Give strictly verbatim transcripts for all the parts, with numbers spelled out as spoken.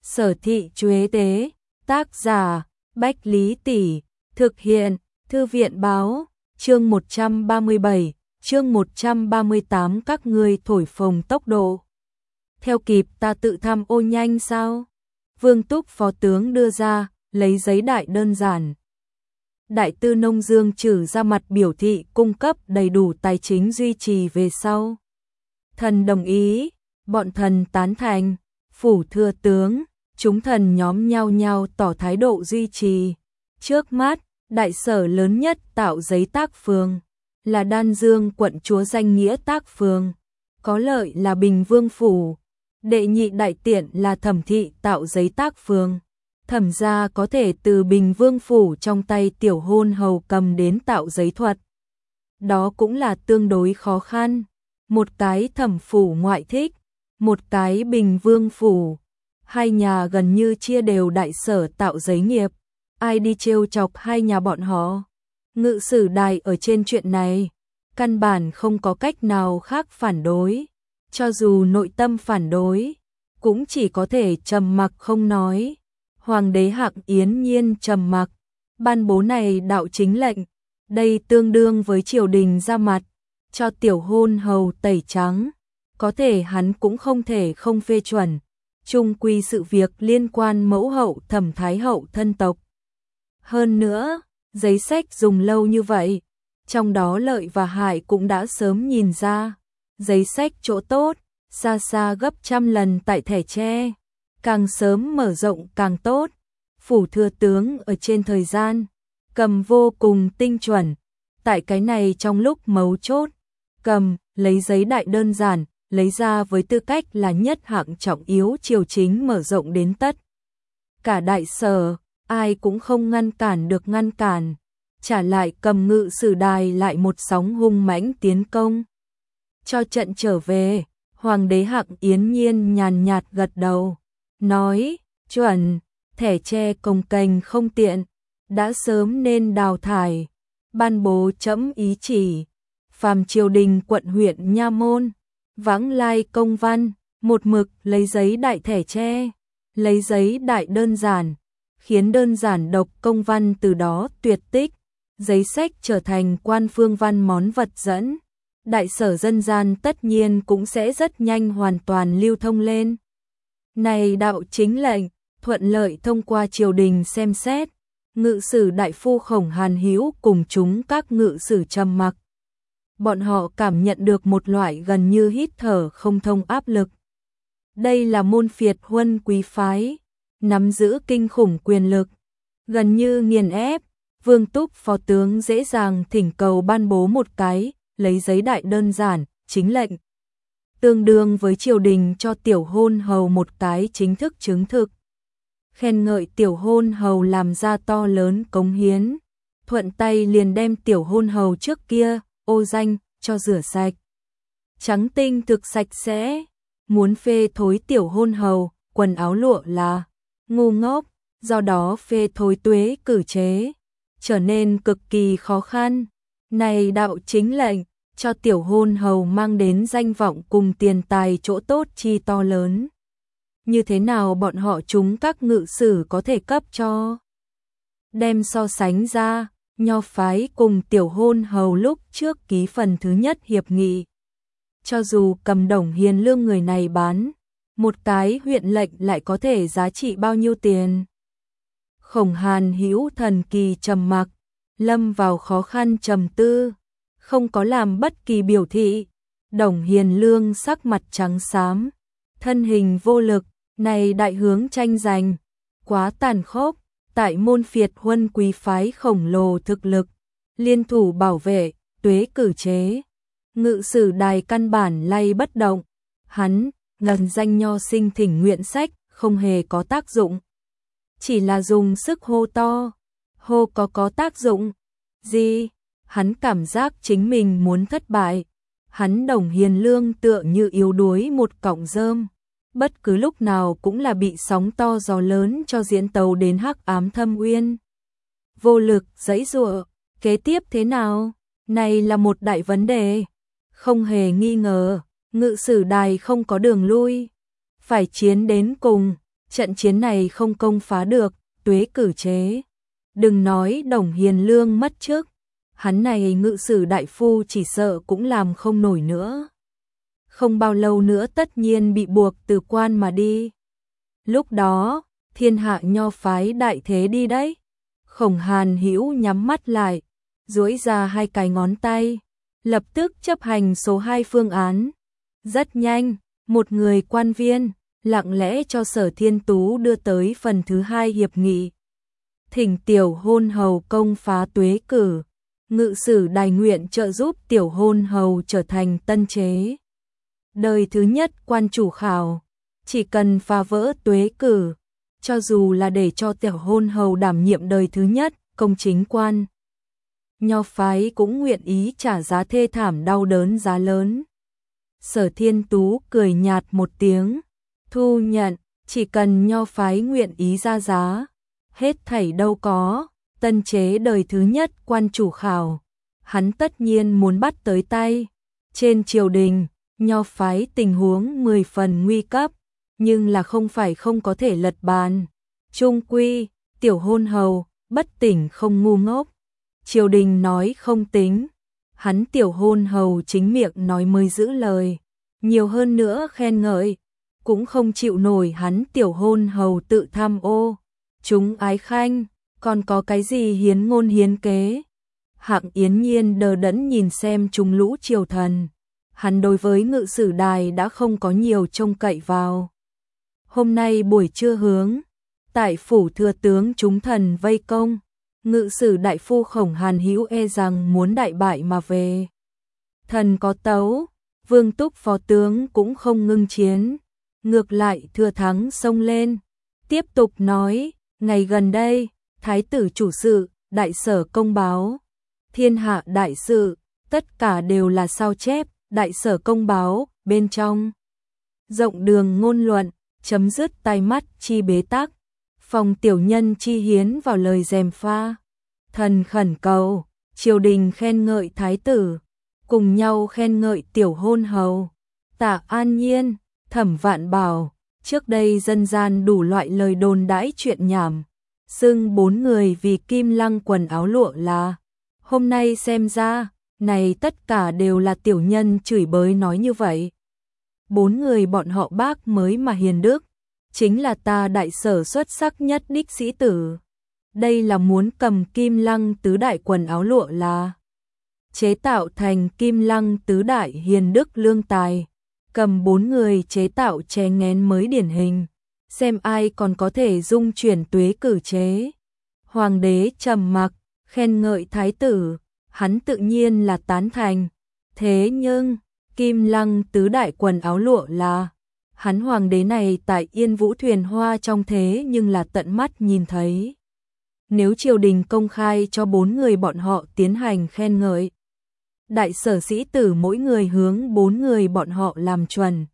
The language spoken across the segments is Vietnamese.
Sở thị Chuế Tế, tác giả, Bách Lý Tỷ, thực hiện, Thư viện báo, chương một trăm ba mươi bảy, chương một trăm ba mươi tám các ngươi thổi phồng tốc độ. Theo kịp ta tự tham ô nhanh sao? Vương Túc phó tướng đưa ra, lấy giấy đại đơn giản. Đại tư Nông Dương trừ ra mặt biểu thị cung cấp đầy đủ tài chính duy trì về sau. Thần đồng ý, bọn thần tán thành, phủ thừa tướng, chúng thần nhóm nhau nhau tỏ thái độ duy trì. Trước mắt, đại sở lớn nhất tạo giấy tác phường, là Đan Dương quận chúa danh nghĩa tác phường, có lợi là Bình Vương phủ. Đệ nhị đại tiện là Thẩm thị tạo giấy tác phường. Thẩm gia có thể từ Bình Vương phủ trong tay tiểu hôn hầu cầm đến tạo giấy thuật. Đó cũng là tương đối khó khăn. Một cái Thẩm phủ ngoại thích, một cái Bình Vương phủ. Hai nhà gần như chia đều đại sở tạo giấy nghiệp. Ai đi trêu chọc hai nhà bọn họ? Ngự sử đài ở trên chuyện này, căn bản không có cách nào khác phản đối. Cho dù nội tâm phản đối, cũng chỉ có thể trầm mặc không nói. Hoàng đế Hạng Yến nhiên trầm mặc, ban bố này đạo chính lệnh, đây tương đương với triều đình ra mặt, cho tiểu hôn hầu tẩy trắng, có thể hắn cũng không thể không phê chuẩn, chung quy sự việc liên quan mẫu hậu Thẩm thái hậu thân tộc. Hơn nữa, giấy sách dùng lâu như vậy, trong đó lợi và hại cũng đã sớm nhìn ra, giấy sách chỗ tốt, xa xa gấp trăm lần tại thẻ tre. Càng sớm mở rộng càng tốt. Phủ thừa tướng ở trên thời gian cầm vô cùng tinh chuẩn. Tại cái này trong lúc mấu chốt, cầm lấy giấy đại đơn giản, lấy ra với tư cách là nhất hạng trọng yếu triều chính mở rộng đến tất. Cả đại sở, ai cũng không ngăn cản được ngăn cản. Trả lại cầm ngự sử đài lại một sóng hung mãnh tiến công. Cho trận trở về, Hoàng đế Hạng Yến nhiên nhàn nhạt gật đầu. Nói, chuẩn, thẻ tre cồng kềnh không tiện, đã sớm nên đào thải, ban bố chấm ý chỉ, phàm triều đình quận huyện nha môn, vãng lai công văn, một mực lấy giấy đại thẻ tre, lấy giấy đại đơn giản, khiến đơn giản độc công văn từ đó tuyệt tích, giấy sách trở thành quan phương văn món vật dẫn, đại sở dân gian tất nhiên cũng sẽ rất nhanh hoàn toàn lưu thông lên. Này đạo chính lệnh, thuận lợi thông qua triều đình xem xét, ngự sử đại phu Khổng Hàn Hữu cùng chúng các ngự sử trầm mặc. Bọn họ cảm nhận được một loại gần như hít thở không thông áp lực. Đây là môn phiệt huân quý phái, nắm giữ kinh khủng quyền lực, gần như nghiền ép. Vương Túc phó tướng dễ dàng thỉnh cầu ban bố một cái, lấy giấy đại đơn giản, chính lệnh. Tương đương với triều đình cho tiểu hôn hầu một cái chính thức chứng thực. Khen ngợi tiểu hôn hầu làm ra to lớn cống hiến. Thuận tay liền đem tiểu hôn hầu trước kia, ô danh, cho rửa sạch. Trắng tinh thực sạch sẽ. Muốn phê thối tiểu hôn hầu, quần áo lụa là ngu ngốc, do đó phê thối tuế cử chế. Trở nên cực kỳ khó khăn. Này đạo chính lệnh, cho tiểu hôn hầu mang đến danh vọng cùng tiền tài chỗ tốt chi to lớn. Như thế nào bọn họ chúng các ngự sử có thể cấp cho? Đem so sánh ra, Nho phái cùng tiểu hôn hầu lúc trước ký phần thứ nhất hiệp nghị. Cho dù cầm Đồng Hiền Lương người này bán, một cái huyện lệnh lại có thể giá trị bao nhiêu tiền? Khổng Hàn Hữu thần kỳ trầm mặc, lâm vào khó khăn trầm tư. Không có làm bất kỳ biểu thị. Đồng Hiền Lương sắc mặt trắng xám, thân hình vô lực, này đại hướng tranh giành, quá tàn khốc, tại môn phiệt huân quý phái khổng lồ thực lực, liên thủ bảo vệ, tuế cử chế. Ngự sử đài căn bản lay bất động, hắn, ngần danh nho sinh thỉnh nguyện sách, không hề có tác dụng. Chỉ là dùng sức hô to, hô có có tác dụng gì? Hắn cảm giác chính mình muốn thất bại. Hắn Đồng Hiền Lương tựa như yếu đuối một cọng rơm. Bất cứ lúc nào cũng là bị sóng to gió lớn cho diễn tấu đến hắc ám thâm uyên. Vô lực, giãy giụa, kế tiếp thế nào? Này là một đại vấn đề. Không hề nghi ngờ, ngự sử đài không có đường lui. Phải chiến đến cùng, trận chiến này không công phá được, Tuế Cử chế. Đừng nói Đồng Hiền Lương mất chức, hắn này ngự sử đại phu chỉ sợ cũng làm không nổi nữa. Không bao lâu nữa tất nhiên bị buộc từ quan mà đi. Lúc đó, thiên hạ nho phái đại thế đi đấy. Khổng Hàn Hữu nhắm mắt lại, duỗi ra hai cái ngón tay, lập tức chấp hành số hai phương án. Rất nhanh, một người quan viên lặng lẽ cho Sở Thiên Tú đưa tới phần thứ hai hiệp nghị. Thỉnh tiểu hôn hầu công phá Tuế Cử, ngự sử đài nguyện trợ giúp tiểu hôn hầu trở thành tân chế. Đời thứ nhất quan chủ khảo, chỉ cần phá vỡ Tuế Cử, cho dù là để cho tiểu hôn hầu đảm nhiệm đời thứ nhất, công chính quan. Nho phái cũng nguyện ý trả giá thê thảm đau đớn giá lớn. Sở Thiên Tú cười nhạt một tiếng, thu nhận, chỉ cần nho phái nguyện ý ra giá, hết thảy đâu có, tân chế đời thứ nhất quan chủ khảo, hắn tất nhiên muốn bắt tới tay. Trên triều đình, nho phái tình huống mười phần nguy cấp, nhưng là không phải không có thể lật bàn. Trung quy, tiểu hôn hầu, bất tỉnh không ngu ngốc. Triều đình nói không tính, hắn tiểu hôn hầu chính miệng nói mới giữ lời, nhiều hơn nữa khen ngợi, cũng không chịu nổi hắn tiểu hôn hầu tự tham ô. Chúng ái khanh, còn có cái gì hiến ngôn hiến kế? Hạng Yến Nhiên đờ đẫn nhìn xem chúng lũ triều thần, hắn đối với ngự sử đài đã không có nhiều trông cậy vào. Hôm nay buổi trưa hướng, tại phủ thừa tướng chúng thần vây công, ngự sử đại phu Khổng Hàn Hữu e rằng muốn đại bại mà về. Thần có tấu, Vương Túc phó tướng cũng không ngưng chiến, ngược lại thừa thắng xông lên, tiếp tục nói, ngày gần đây, thái tử chủ sự, đại sở công báo, thiên hạ đại sự, tất cả đều là sao chép, đại sở công báo, bên trong. Rộng đường ngôn luận, chấm dứt tai mắt chi bế tắc, phòng tiểu nhân chi hiến vào lời gièm pha. Thần khẩn cầu, triều đình khen ngợi thái tử, cùng nhau khen ngợi tiểu hôn hầu. Tạ An Nhiên, Thẩm Vạn Bảo, trước đây dân gian đủ loại lời đồn đãi chuyện nhảm, xưng bốn người vì kim lăng quần áo lụa là. Hôm nay xem ra, này tất cả đều là tiểu nhân chửi bới nói như vậy. Bốn người bọn họ bác mới mà hiền đức, chính là ta đại sở xuất sắc nhất đích sĩ tử. Đây là muốn cầm kim lăng tứ đại quần áo lụa là chế tạo thành kim lăng tứ đại hiền đức lương tài, cầm bốn người chế tạo chè ngén mới điển hình, xem ai còn có thể dung chuyển Tuế Cử chế. Hoàng đế trầm mặc, khen ngợi thái tử, hắn tự nhiên là tán thành. Thế nhưng, kim lăng tứ đại quần áo lụa là, hắn hoàng đế này tại Yên Vũ thuyền hoa trong thế nhưng là tận mắt nhìn thấy. Nếu triều đình công khai cho bốn người bọn họ tiến hành khen ngợi, đại sở sĩ tử mỗi người hướng bốn người bọn họ làm chuẩn.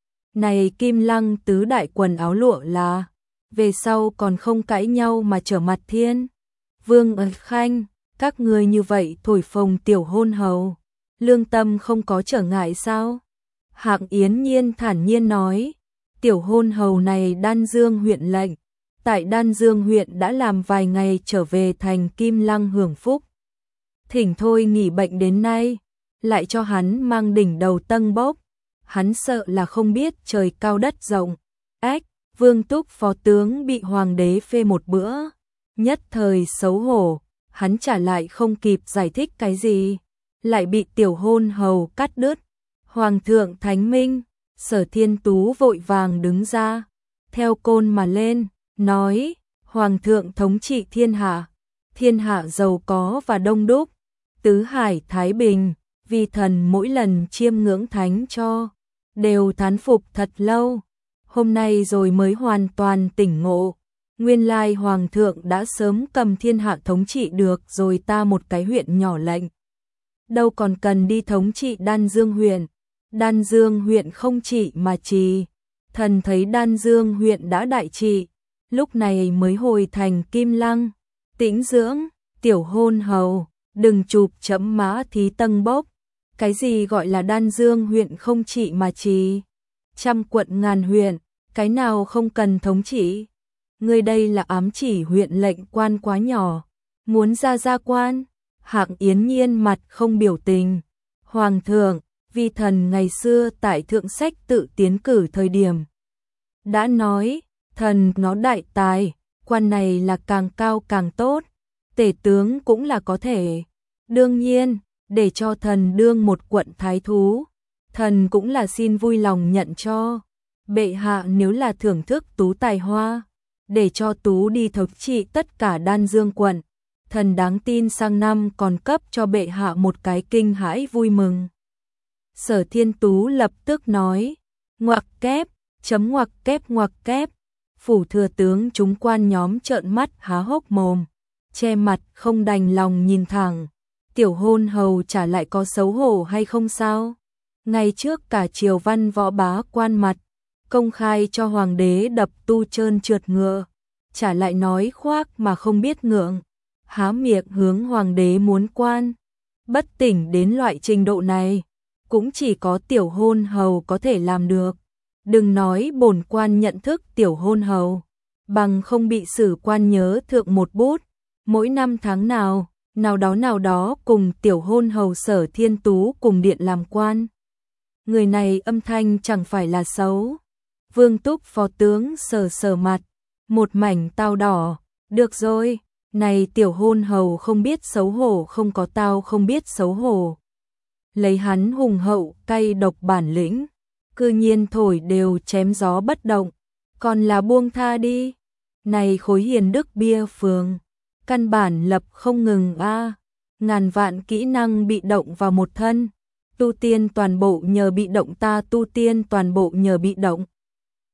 Này kim lăng tứ đại quần áo lụa là, về sau còn không cãi nhau mà trở mặt thiên. Vương ơi khanh, các người như vậy thổi phồng tiểu hôn hầu, lương tâm không có trở ngại sao? Hạng Yến Nhiên thản nhiên nói, tiểu hôn hầu này Đan Dương huyện lệnh, tại Đan Dương huyện đã làm vài ngày trở về thành Kim Lăng hưởng phúc. Thỉnh thôi nghỉ bệnh đến nay, lại cho hắn mang đỉnh đầu tân bốc, hắn sợ là không biết trời cao đất rộng. Ách, Vương Túc phó tướng bị hoàng đế phê một bữa, nhất thời xấu hổ, hắn trả lại không kịp giải thích cái gì, lại bị tiểu hôn hầu cắt đứt. Hoàng thượng thánh minh, Sở Thiên Tú vội vàng đứng ra, theo côn mà lên, nói, Hoàng thượng thống trị thiên hạ, thiên hạ giàu có và đông đúc, tứ hải thái bình, vì thần mỗi lần chiêm ngưỡng thánh cho, đều thán phục thật lâu, hôm nay rồi mới hoàn toàn tỉnh ngộ, nguyên lai Hoàng thượng đã sớm cầm thiên hạ thống trị được rồi ta một cái huyện nhỏ lệnh. Đâu còn cần đi thống trị Đan Dương huyện, Đan Dương huyện không trị mà trì, thần thấy Đan Dương huyện đã đại trị, lúc này mới hồi thành Kim Lăng, tĩnh dưỡng, tiểu hôn hầu, đừng chụp chấm mã thí tân bốc, cái gì gọi là Đan Dương huyện không trị mà trì, trăm quận ngàn huyện, Cái nào không cần thống trị? Ngươi đây là ám chỉ huyện lệnh quan quá nhỏ, muốn ra gia quan? Hạng Yến Nhiên mặt không biểu tình. Hoàng thượng, vi thần ngày xưa tại thượng sách tự tiến cử thời điểm đã nói, thần nó đại tài, quan này là càng cao càng tốt, tể tướng cũng là có thể. Đương nhiên, để cho thần đương một quận thái thú, thần cũng là xin vui lòng nhận cho. Bệ hạ nếu là thưởng thức tú tài hoa, để cho tú đi thống trị tất cả Đan Dương quận, thần đáng tin sang năm còn cấp cho bệ hạ một cái kinh hãi vui mừng. Sở Thiên Tú lập tức nói, ngoặc kép, chấm ngoặc kép ngoặc kép. Phủ thừa tướng chúng quan nhóm trợn mắt há hốc mồm, che mặt không đành lòng nhìn thẳng. Tiểu hôn hầu trả lại có xấu hổ hay không sao? Ngày trước cả triều văn võ bá quan mặt, công khai cho hoàng đế đập tu trơn trượt ngựa, trả lại nói khoác mà không biết ngượng, há miệng hướng hoàng đế muốn quan. Bất tỉnh đến loại trình độ này, cũng chỉ có tiểu hôn hầu có thể làm được. Đừng nói bổn quan nhận thức tiểu hôn hầu, bằng không bị sử quan nhớ thượng một bút, mỗi năm tháng nào, nào đó nào đó cùng tiểu hôn hầu Sở Thiên Tú cùng điện làm quan. Người này âm thanh chẳng phải là xấu. Vương Túc phó tướng sờ sờ mặt, một mảnh tao đỏ, được rồi, này tiểu hôn hầu không biết xấu hổ, không có tao không biết xấu hổ. Lấy hắn hùng hậu, cay độc bản lĩnh, cư nhiên thổi đều chém gió bất động, còn là buông tha đi. Này khối hiền đức bia phường, căn bản lập không ngừng a, ngàn vạn kỹ năng bị động vào một thân, tu tiên toàn bộ nhờ bị động, ta tu tiên toàn bộ nhờ bị động.